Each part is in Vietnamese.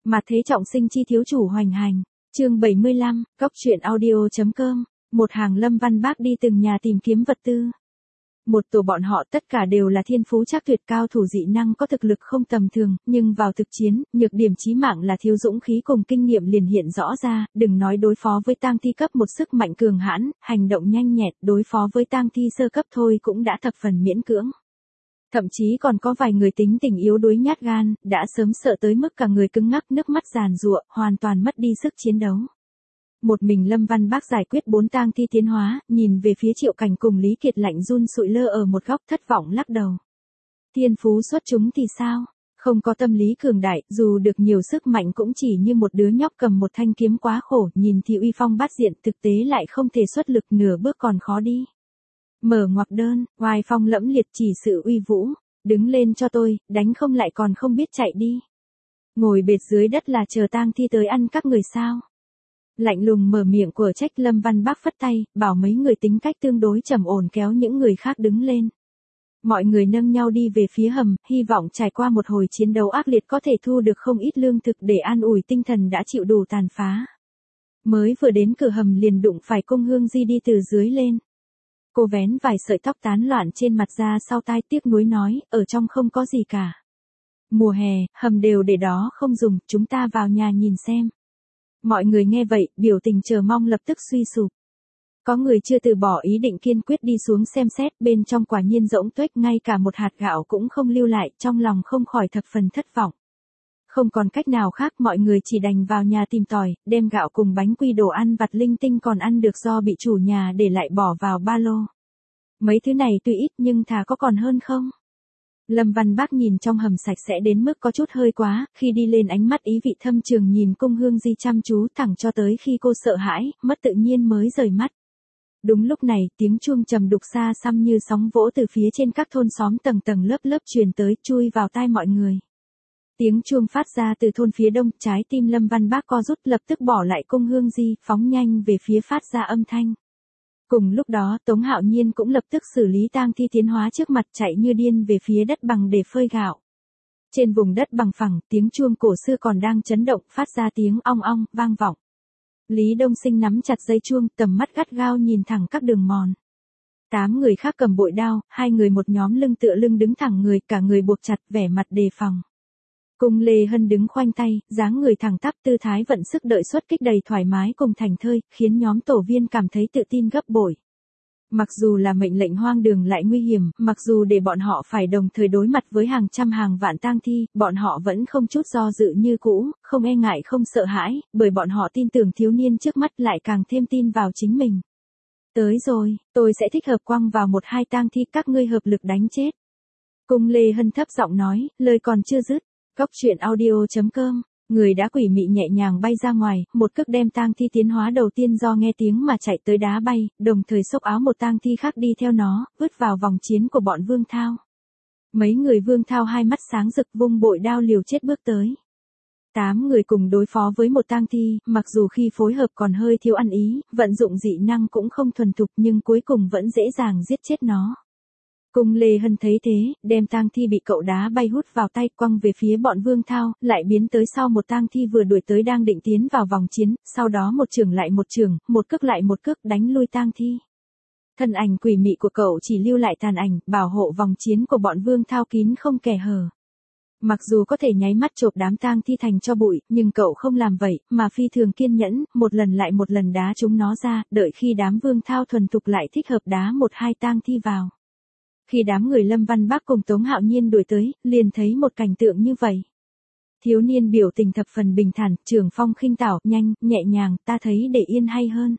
Mà thế trọng sinh chi thiếu chủ hoành hành. Chương 75, Cóc truyện audio.com. Một hàng Lâm Văn Bác đi từng nhà tìm kiếm vật tư. Một tổ bọn họ tất cả đều là thiên phú chắc tuyệt, cao thủ dị năng, có thực lực không tầm thường, nhưng vào thực chiến, nhược điểm chí mạng là thiếu dũng khí cùng kinh nghiệm liền hiện rõ ra, đừng nói đối phó với tang thi cấp một sức mạnh cường hãn, hành động nhanh nhẹn, đối phó với tang thi sơ cấp thôi cũng đã thập phần miễn cưỡng. Thậm chí còn có vài người tính tình yếu đuối nhát gan, đã sớm sợ tới mức cả người cứng ngắc, nước mắt giàn giụa, hoàn toàn mất đi sức chiến đấu. Một mình Lâm Văn Bác giải quyết 4 tang thi tiến hóa, nhìn về phía Triệu Cảnh cùng Lý Kiệt lạnh run sụi lơ ở một góc, thất vọng lắc đầu. Thiên phú xuất chúng thì sao? Không có tâm lý cường đại, dù được nhiều sức mạnh cũng chỉ như một đứa nhóc cầm một thanh kiếm quá khổ, nhìn thì uy phong bát diện, thực tế lại không thể xuất lực nửa bước còn khó đi. Mở ngoặc đơn, oai phong lẫm liệt, chỉ sự uy vũ, đứng lên cho tôi, đánh không lại còn không biết chạy đi. Ngồi bệt dưới đất là chờ tang thi tới ăn các người sao? Lạnh lùng mở miệng của trách. Lâm Văn Bác phất tay, bảo mấy người tính cách tương đối trầm ổn kéo những người khác đứng lên. Mọi người nâng nhau đi về phía hầm, hy vọng trải qua một hồi chiến đấu ác liệt có thể thu được không ít lương thực để an ủi tinh thần đã chịu đủ tàn phá. Mới vừa đến cửa hầm liền đụng phải Cung Hương Di đi từ dưới lên. Cô vén vài sợi tóc tán loạn trên mặt ra sau tai, tiếc nuối nói, ở trong không có gì cả. Mùa hè, hầm đều để đó không dùng, chúng ta vào nhà nhìn xem. Mọi người nghe vậy, biểu tình chờ mong lập tức suy sụp. Có người chưa từ bỏ ý định, kiên quyết đi xuống xem xét, bên trong quả nhiên rỗng tuếch, ngay cả một hạt gạo cũng không lưu lại, trong lòng không khỏi thập phần thất vọng. Không còn cách nào khác, mọi người chỉ đành vào nhà tìm tòi, đem gạo cùng bánh quy đồ ăn vặt linh tinh còn ăn được do bị chủ nhà để lại bỏ vào ba lô. Mấy thứ này tuy ít nhưng thà có còn hơn không. Lâm Văn Bác nhìn trong hầm sạch sẽ đến mức có chút hơi quá, khi đi lên ánh mắt ý vị thâm trường nhìn Cung Hương Di chăm chú thẳng cho tới khi cô sợ hãi, mất tự nhiên mới rời mắt. Đúng lúc này, tiếng chuông trầm đục xa xăm như sóng vỗ từ phía trên các thôn xóm tầng tầng lớp lớp truyền tới, chui vào tai mọi người. Tiếng chuông phát ra từ thôn phía đông, trái tim Lâm Văn Bác co rút, lập tức bỏ lại Cung Hương Di, phóng nhanh về phía phát ra âm thanh. Cùng lúc đó, Tống Hạo Nhiên cũng lập tức xử lý tang thi tiến hóa trước mặt, chạy như điên về phía đất bằng để phơi gạo. Trên vùng đất bằng phẳng, tiếng chuông cổ xưa còn đang chấn động, phát ra tiếng ong ong, vang vọng. Lý Đông Sinh nắm chặt dây chuông, tầm mắt gắt gao nhìn thẳng các đường mòn. 8 người khác cầm bội đao, 2 người một nhóm lưng tựa lưng đứng thẳng người, cả người buộc chặt, vẻ mặt đề phòng. Cung Lê Hân đứng khoanh tay, dáng người thẳng tắp, tư thái vận sức đợi xuất kích đầy thoải mái cùng thành thơi, khiến nhóm tổ viên cảm thấy tự tin gấp bội. Mặc dù là mệnh lệnh hoang đường lại nguy hiểm, mặc dù để bọn họ phải đồng thời đối mặt với hàng trăm hàng vạn tang thi, bọn họ vẫn không chút do dự như cũ, không e ngại không sợ hãi, bởi bọn họ tin tưởng thiếu niên trước mắt, lại càng thêm tin vào chính mình. Tới rồi, tôi sẽ thích hợp quăng vào 1-2 tang thi, các ngươi hợp lực đánh chết. Cung Lê Hân thấp giọng nói, lời còn chưa dứt. Cóc truyện audio.com, người đã quỷ mị nhẹ nhàng bay ra ngoài, một cước đem tang thi tiến hóa đầu tiên do nghe tiếng mà chạy tới đá bay, đồng thời xốc áo một tang thi khác đi theo nó, vứt vào vòng chiến của bọn Vương Thao. Mấy người Vương Thao hai mắt sáng rực, vung bội đao liều chết bước tới. 8 người cùng đối phó với một tang thi, mặc dù khi phối hợp còn hơi thiếu ăn ý, vận dụng dị năng cũng không thuần thục, nhưng cuối cùng vẫn dễ dàng giết chết nó. Cung Lê Hân thấy thế, đem tang thi bị cậu đá bay hút vào tay, quăng về phía bọn Vương Thao, lại biến tới sau một tang thi vừa đuổi tới đang định tiến vào vòng chiến, sau đó một chưởng lại một chưởng, một cước lại một cước đánh lui tang thi. Thân ảnh quỷ mị của cậu chỉ lưu lại tàn ảnh, bảo hộ vòng chiến của bọn Vương Thao kín không kẽ hở. Mặc dù có thể nháy mắt chộp đám tang thi thành cho bụi, nhưng cậu không làm vậy, mà phi thường kiên nhẫn, một lần lại một lần đá chúng nó ra, đợi khi đám Vương Thao thuần thục lại thích hợp đá 1-2 tang thi vào. Khi đám người Lâm Văn Bác cùng Tống Hạo Nhiên đuổi tới, liền thấy một cảnh tượng như vậy. Thiếu niên biểu tình thập phần bình thản, trường phong khinh tảo, nhanh, nhẹ nhàng, ta thấy để yên hay hơn.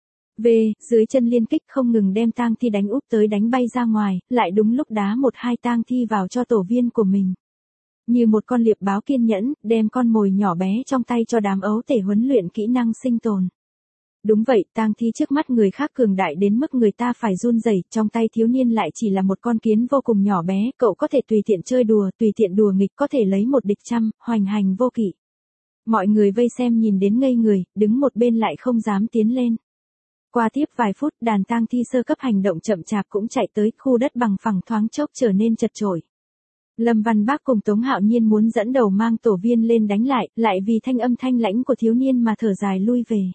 Dưới chân liên kích không ngừng đem tang thi đánh úp tới đánh bay ra ngoài, lại đúng lúc đá 1-2 tang thi vào cho tổ viên của mình. Như một con liệp báo kiên nhẫn, đem con mồi nhỏ bé trong tay cho đám ấu tể huấn luyện kỹ năng sinh tồn. Đúng vậy, tang thi trước mắt người khác cường đại đến mức người ta phải run rẩy, trong tay thiếu niên lại chỉ là một con kiến vô cùng nhỏ bé, cậu có thể tùy tiện chơi đùa, tùy tiện đùa nghịch, có thể lấy một địch trăm, hoành hành vô kỵ. Mọi người vây xem nhìn đến ngây người, đứng một bên lại không dám tiến lên. Qua tiếp vài phút, đàn tang thi sơ cấp hành động chậm chạp cũng chạy tới, khu đất bằng phẳng thoáng chốc trở nên chật chội. Lâm Văn Bác cùng Tống Hạo Nhiên muốn dẫn đầu mang tổ viên lên đánh lại vì thanh âm thanh lãnh của thiếu niên mà thở dài lui về.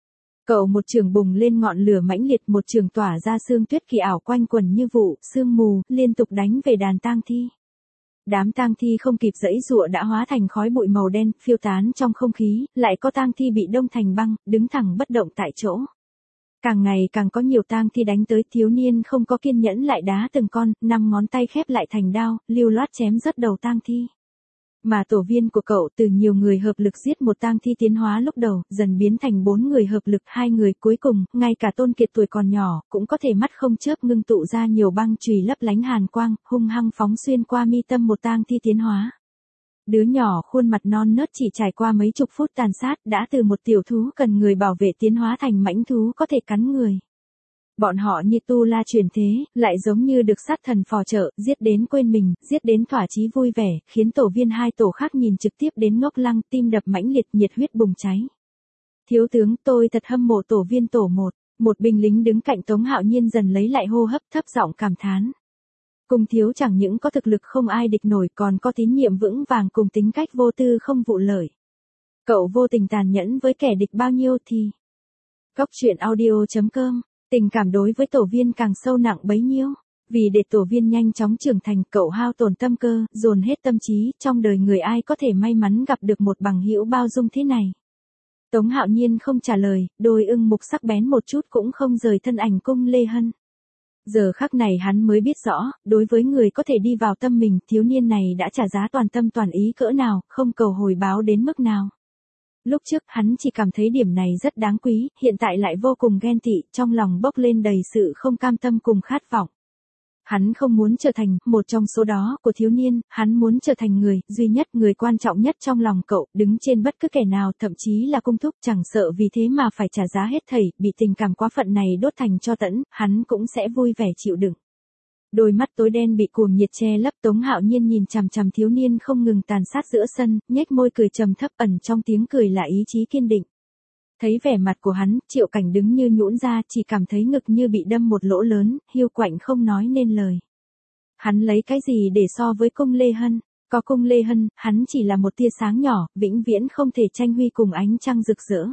Cậu một trường bùng lên ngọn lửa mãnh liệt, một trường tỏa ra sương tuyết kỳ ảo quanh quần như vụ, sương mù, liên tục đánh về đàn tang thi. Đám tang thi không kịp giãy giụa đã hóa thành khói bụi màu đen, phiêu tán trong không khí, lại có tang thi bị đông thành băng, đứng thẳng bất động tại chỗ. Càng ngày càng có nhiều tang thi đánh tới, thiếu niên không có kiên nhẫn lại đá từng con, 5 ngón tay khép lại thành đao, lưu loát chém rớt đầu tang thi. Mà tổ viên của cậu từ nhiều người hợp lực giết một tang thi tiến hóa lúc đầu, dần biến thành 4 người hợp lực, 2 người cuối cùng, ngay cả Tôn Kiệt tuổi còn nhỏ, cũng có thể mắt không chớp ngưng tụ ra nhiều băng chùy lấp lánh hàn quang, hung hăng phóng xuyên qua mi tâm một tang thi tiến hóa. Đứa nhỏ khuôn mặt non nớt chỉ trải qua mấy chục phút tàn sát đã từ một tiểu thú cần người bảo vệ tiến hóa thành mãnh thú có thể cắn người. Bọn họ như tu la truyền thế, lại giống như được sát thần phò trợ, giết đến quên mình, giết đến thỏa chí vui vẻ, khiến tổ viên hai tổ khác nhìn trực tiếp đến ngốc lăng, tim đập mãnh liệt, nhiệt huyết bùng cháy. Thiếu tướng, tôi thật hâm mộ tổ viên tổ 1, một binh lính đứng cạnh Tống Hạo Nhiên dần lấy lại hô hấp, thấp giọng cảm thán. Cung thiếu chẳng những có thực lực không ai địch nổi, còn có tín nhiệm vững vàng cùng tính cách vô tư không vụ lợi. Cậu vô tình tàn nhẫn với kẻ địch bao nhiêu thì... Cóc truyện audio.com. Tình cảm đối với tổ viên càng sâu nặng bấy nhiêu. Vì để tổ viên nhanh chóng trưởng thành, cậu hao tổn tâm cơ, dồn hết tâm trí, trong đời người ai có thể may mắn gặp được một bằng hữu bao dung thế này. Tống Hạo Nhiên không trả lời, đôi ưng mục sắc bén một chút cũng không rời thân ảnh Cung Lê Hân. Giờ khắc này hắn mới biết rõ, đối với người có thể đi vào tâm mình, thiếu niên này đã trả giá toàn tâm toàn ý cỡ nào, không cầu hồi báo đến mức nào. Lúc trước hắn chỉ cảm thấy điểm này rất đáng quý, hiện tại lại vô cùng ghen tị, trong lòng bốc lên đầy sự không cam tâm cùng khát vọng. Hắn không muốn trở thành một trong số đó của thiếu niên, hắn muốn trở thành người duy nhất, người quan trọng nhất trong lòng cậu, đứng trên bất cứ kẻ nào, thậm chí là cung thúc, chẳng sợ vì thế mà phải trả giá hết thảy, bị tình cảm quá phận này đốt thành tro tẫn, hắn cũng sẽ vui vẻ chịu đựng. Đôi mắt tối đen bị cuồng nhiệt che lấp, Tống Hạo Nhiên nhìn chằm chằm thiếu niên không ngừng tàn sát giữa sân, nhếch môi cười trầm thấp, ẩn trong tiếng cười là ý chí kiên định. Thấy vẻ mặt của hắn, Triệu Cảnh đứng như nhũn ra, chỉ cảm thấy ngực như bị đâm một lỗ lớn, hiu quạnh không nói nên lời. Hắn lấy cái gì để so với Cung Lê Hân? Có Cung Lê Hân, hắn chỉ là một tia sáng nhỏ, vĩnh viễn không thể tranh huy cùng ánh trăng rực rỡ.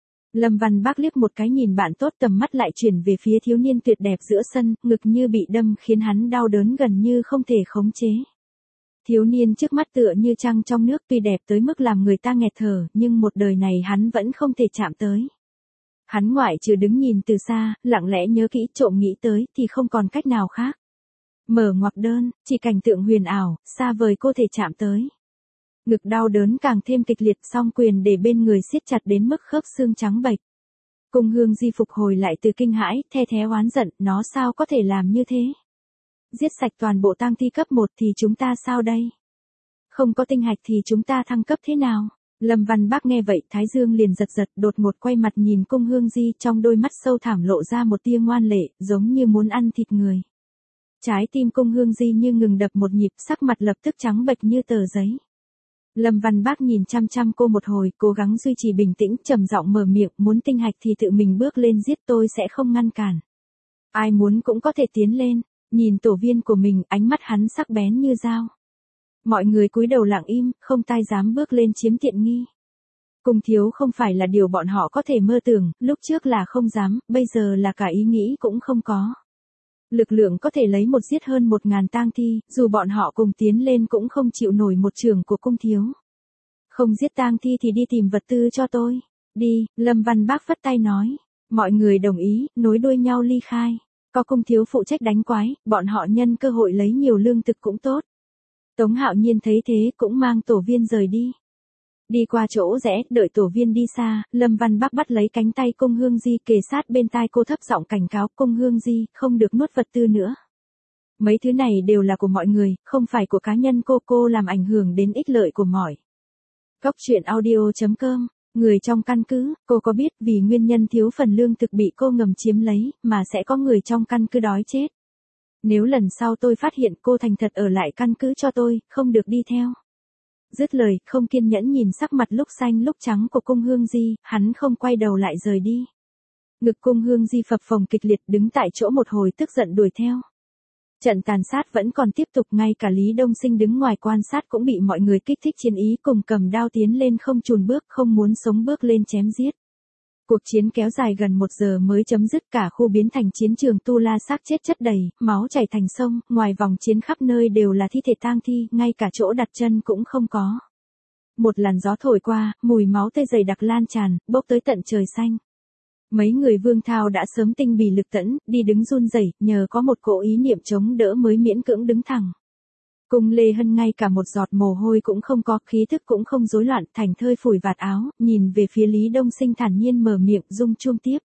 Lâm Văn Bác liếc một cái nhìn bạn tốt, tầm mắt lại chuyển về phía thiếu niên tuyệt đẹp giữa sân, ngực như bị đâm khiến hắn đau đớn gần như không thể khống chế. Thiếu niên trước mắt tựa như trăng trong nước, tuy đẹp tới mức làm người ta nghẹt thở, nhưng một đời này hắn vẫn không thể chạm tới. Hắn ngoại trừ đứng nhìn từ xa, lặng lẽ nhớ kỹ, trộm nghĩ tới thì không còn cách nào khác. Mở ngoặc đơn, chỉ cảnh tượng huyền ảo, xa vời cô thể chạm tới. Ngực đau đớn càng thêm kịch liệt, song quyền để bên người siết chặt đến mức khớp xương trắng bệch. Cung Hương Di phục hồi lại từ kinh hãi, the thé oán giận, nó sao có thể làm như thế? Giết sạch toàn bộ tang thi cấp 1 thì chúng ta sao đây? Không có tinh hạch thì chúng ta thăng cấp thế nào? Lâm Văn Bác nghe vậy, thái dương liền giật giật, đột ngột quay mặt nhìn Cung Hương Di, trong đôi mắt sâu thẳm lộ ra một tia ngoan lệ, giống như muốn ăn thịt người. Trái tim Cung Hương Di như ngừng đập một nhịp, sắc mặt lập tức trắng bệch như tờ giấy. Lâm Văn Bác nhìn chăm chăm cô một hồi, cố gắng duy trì bình tĩnh, trầm giọng mở miệng, muốn tinh hạch thì tự mình bước lên giết, tôi sẽ không ngăn cản. Ai muốn cũng có thể tiến lên. Nhìn tổ viên của mình, ánh mắt hắn sắc bén như dao. Mọi người cúi đầu lặng im, không tai dám bước lên chiếm tiện nghi. Cung thiếu không phải là điều bọn họ có thể mơ tưởng, lúc trước là không dám, bây giờ là cả ý nghĩ cũng không có. Lực lượng có thể lấy một giết hơn 1000 tang thi, dù bọn họ cùng tiến lên cũng không chịu nổi một trường của cung thiếu. Không giết tang thi thì đi tìm vật tư cho tôi. Đi, Lâm Văn Bác phất tay nói. Mọi người đồng ý, nối đuôi nhau ly khai. Có cung thiếu phụ trách đánh quái, bọn họ nhân cơ hội lấy nhiều lương thực cũng tốt. Tống Hạo Nhiên thấy thế cũng mang tổ viên rời đi. Đi qua chỗ rẽ, đợi tổ viên đi xa, Lâm Văn Bác bắt lấy cánh tay Cung Hương Di, kề sát bên tai cô, thấp giọng cảnh cáo, Cung Hương Di, không được nuốt vật tư nữa. Mấy thứ này đều là của mọi người, không phải của cá nhân cô làm ảnh hưởng đến ích lợi của mọi. Cóc truyện audio.com. Người trong căn cứ, cô có biết vì nguyên nhân thiếu phần lương thực bị cô ngầm chiếm lấy, mà sẽ có người trong căn cứ đói chết. Nếu lần sau tôi phát hiện cô thành thật ở lại căn cứ cho tôi, không được đi theo. Dứt lời, không kiên nhẫn nhìn sắc mặt lúc xanh lúc trắng của Cung Hương Di, hắn không quay đầu lại rời đi. Ngực Cung Hương Di phập phồng kịch liệt, đứng tại chỗ một hồi tức giận đuổi theo. Trận tàn sát vẫn còn tiếp tục, ngay cả Lý Đông Sinh đứng ngoài quan sát cũng bị mọi người kích thích chiến ý, cùng cầm đao tiến lên không chùn bước, không muốn sống bước lên chém giết. Cuộc chiến kéo dài gần 1 giờ mới chấm dứt, cả khu biến thành chiến trường tu la, xác chết chất đầy, máu chảy thành sông, ngoài vòng chiến khắp nơi đều là thi thể tang thi, ngay cả chỗ đặt chân cũng không có. Một làn gió thổi qua, mùi máu tươi dày đặc lan tràn, bốc tới tận trời xanh. Mấy người Vương Thao đã sớm tinh bì lực tẫn, đi đứng run rẩy, nhờ có một cỗ ý niệm chống đỡ mới miễn cưỡng đứng thẳng. Cung Lê Hân ngay cả một giọt mồ hôi cũng không có, khí thức cũng không rối loạn, thảnh thơi phủi vạt áo, nhìn về phía Lý Đông Sinh thản nhiên mở miệng rung chuông tiếp.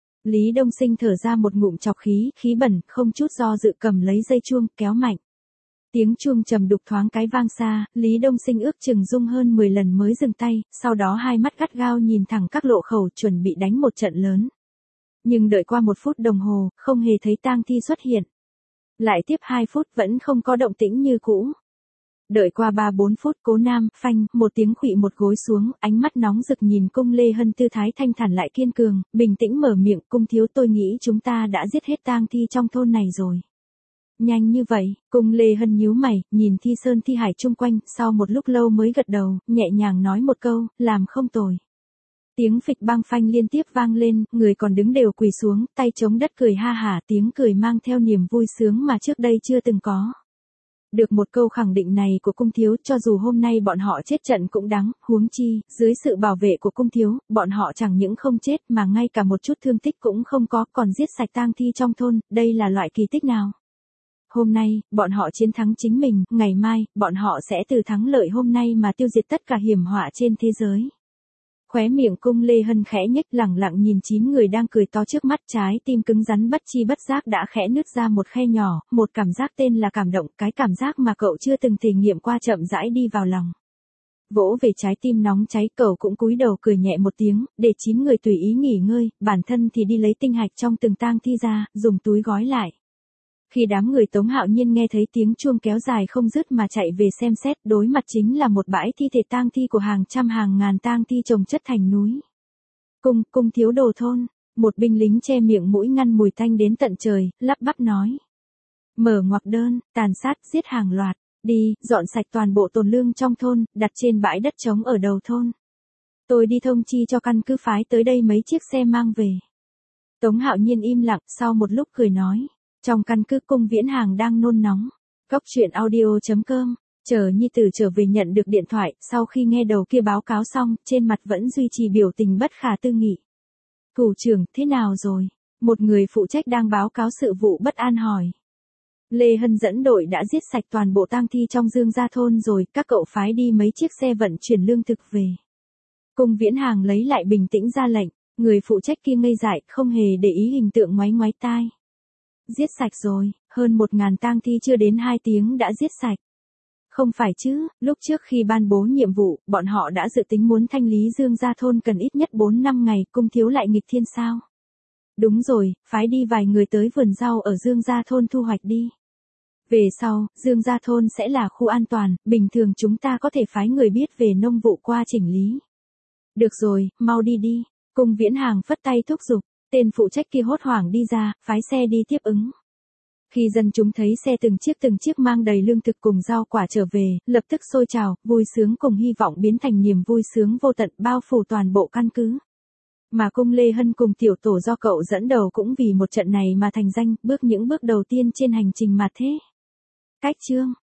Lý Đông Sinh thở ra một ngụm chọc khí, khí bẩn, không chút do dự cầm lấy dây chuông, kéo mạnh. Tiếng chuông trầm đục thoáng cái vang xa, Lý Đông Sinh ước chừng rung hơn 10 lần mới dừng tay, sau đó hai mắt gắt gao nhìn thẳng các lộ khẩu chuẩn bị đánh một trận lớn. Nhưng đợi qua 1 phút đồng hồ, không hề thấy tang thi xuất hiện. Lại tiếp 2 phút vẫn không có động tĩnh như cũ. Đợi qua 3-4 phút, Cố Nam, phanh, một tiếng khuỵu một gối xuống, ánh mắt nóng rực nhìn Cung Lê Hân tư thái thanh thản lại kiên cường, bình tĩnh mở miệng, Cung thiếu, tôi nghĩ chúng ta đã giết hết tang thi trong thôn này rồi. Nhanh như vậy, Cung Lê Hân nhíu mày, nhìn thi sơn thi hải chung quanh, sau một lúc lâu mới gật đầu, nhẹ nhàng nói một câu, làm không tồi. Tiếng phịch bang phanh liên tiếp vang lên, người còn đứng đều quỳ xuống, tay chống đất cười ha hả, tiếng cười mang theo niềm vui sướng mà trước đây chưa từng có. Được một câu khẳng định này của Cung thiếu, cho dù hôm nay bọn họ chết trận cũng đáng, huống chi, dưới sự bảo vệ của Cung thiếu, bọn họ chẳng những không chết mà ngay cả một chút thương tích cũng không có, còn giết sạch tang thi trong thôn, đây là loại kỳ tích nào? Hôm nay, bọn họ chiến thắng chính mình, ngày mai, bọn họ sẽ từ thắng lợi hôm nay mà tiêu diệt tất cả hiểm họa trên thế giới. Khóe miệng Cung Lê Hân khẽ nhếch, lẳng lặng nhìn 9 người đang cười to trước mắt, trái tim cứng rắn bất chi bất giác đã khẽ nứt ra một khe nhỏ, một cảm giác tên là cảm động, cái cảm giác mà cậu chưa từng thể nghiệm qua chậm rãi đi vào lòng. Vỗ về trái tim nóng cháy, cậu cũng cúi đầu cười nhẹ một tiếng, để 9 người tùy ý nghỉ ngơi, bản thân thì đi lấy tinh hạch trong từng tang thi ra, dùng túi gói lại. Khi đám người Tống Hạo Nhiên nghe thấy tiếng chuông kéo dài không dứt mà chạy về xem xét, đối mặt chính là một bãi thi thể tang thi của hàng trăm hàng ngàn tang thi chồng chất thành núi. Cung thiếu đồ thôn, một binh lính che miệng mũi ngăn mùi tanh đến tận trời, lắp bắp nói. Mở ngoặc đơn, tàn sát, giết hàng loạt, đi, dọn sạch toàn bộ tồn lương trong thôn, đặt trên bãi đất trống ở đầu thôn. Tôi đi thông chi cho căn cứ phái tới đây mấy chiếc xe mang về. Tống Hạo Nhiên im lặng, sau một lúc cười nói. Trong căn cứ Cung Viễn Hàng đang nôn nóng. Góc truyện audio.com, chờ nhi tử trở về nhận được điện thoại, sau khi nghe đầu kia báo cáo xong, trên mặt vẫn duy trì biểu tình bất khả tư nghị. Thủ trưởng, thế nào rồi? Một người phụ trách đang báo cáo sự vụ bất an hỏi. Lê Hân dẫn đội đã giết sạch toàn bộ tang thi trong Dương Gia thôn rồi, các cậu phái đi mấy chiếc xe vận chuyển lương thực về. Cung Viễn Hàng lấy lại bình tĩnh ra lệnh, người phụ trách kia ngây dại, không hề để ý hình tượng ngoáy ngoáy tai. Giết sạch rồi, hơn 1000 tang thi chưa đến 2 tiếng đã giết sạch. Không phải chứ, lúc trước khi ban bố nhiệm vụ, bọn họ đã dự tính muốn thanh lý Dương Gia thôn cần ít nhất 4-5 ngày, Cung thiếu lại nghịch thiên sao? Đúng rồi, phái đi vài người tới vườn rau ở Dương Gia thôn thu hoạch đi. Về sau, Dương Gia thôn sẽ là khu an toàn, bình thường chúng ta có thể phái người biết về nông vụ qua chỉnh lý. Được rồi, mau đi đi, Cung Viễn Hàng phất tay thúc giục. Tên phụ trách kia hốt hoảng đi ra, phái xe đi tiếp ứng. Khi dân chúng thấy xe từng chiếc mang đầy lương thực cùng rau quả trở về, lập tức sôi trào, vui sướng cùng hy vọng biến thành niềm vui sướng vô tận bao phủ toàn bộ căn cứ. Mà Cung Lê Hân cùng tiểu tổ do cậu dẫn đầu cũng vì một trận này mà thành danh, bước những bước đầu tiên trên hành trình mà thế. Cách chương